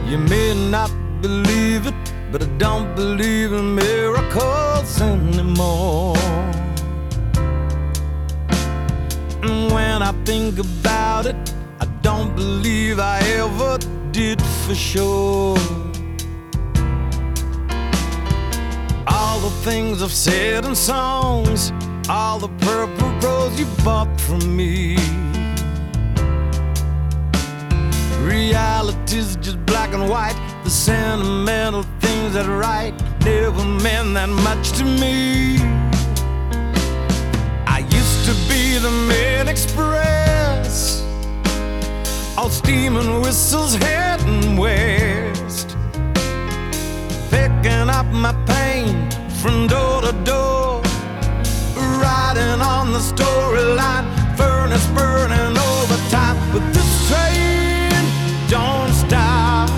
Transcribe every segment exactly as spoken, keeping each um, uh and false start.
You may not believe it, but I don't believe in miracles anymore. And when I think about it, I don't believe I ever did for sure. All the things I've said in songs, all the purple rose you bought from me, reality's just black and white. The sentimental things that I write never meant that much to me. I used to be the main express, all steam and whistles heading west, picking up my pain from door to door, riding on the storyline, furnace burning overtime. But this train don't stop,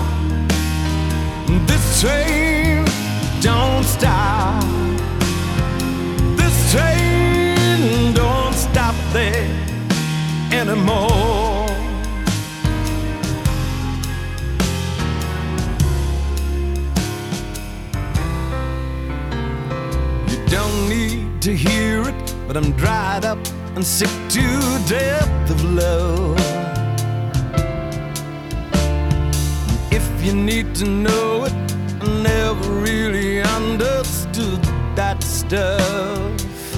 this train don't stop, this train don't stop there anymore. You don't need to hear it, but I'm dried up and sick to death of love. If you need to know it, I never really understood that stuff.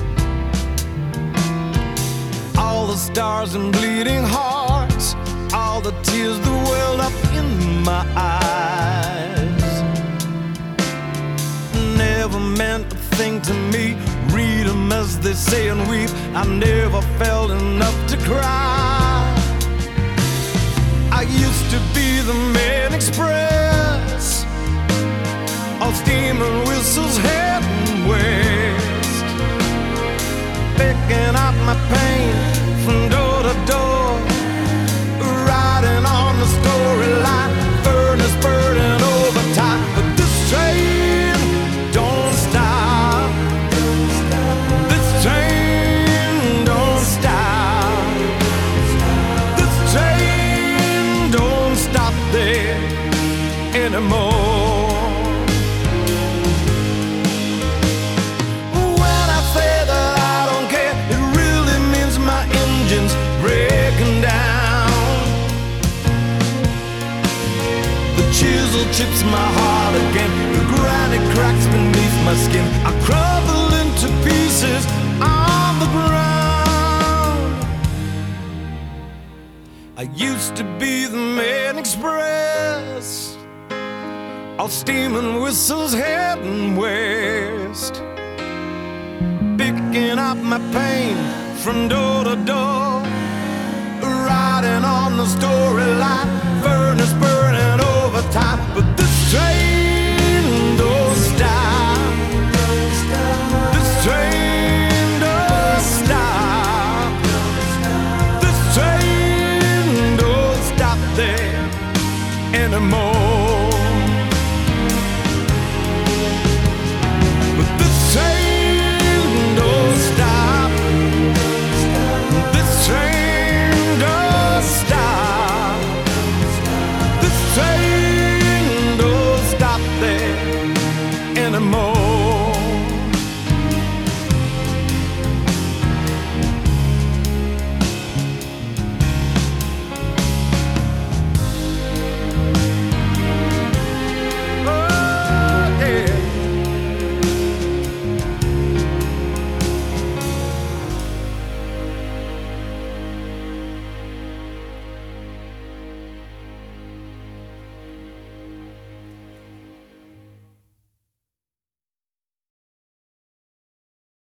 All the stars and bleeding hearts, all the tears that welled up in my eyes, never meant a thing to me. Read them as they say and weep. I never felt enough to cry. I used to be the main express, all steam and whistles heading west, picking up my pain from door to door, riding on the storyline, furnace burning overtime. But this train don't stop, this train don't stop, this train don't stop there anymore. When I say that I don't care, it really means my engine's breaking down. The chisel chips my heart again, the granite cracks beneath my skin. I crumble into pieces on the ground. I used to be the main express, all steam and whistles heading west, picking up my pain from door to door, riding on the story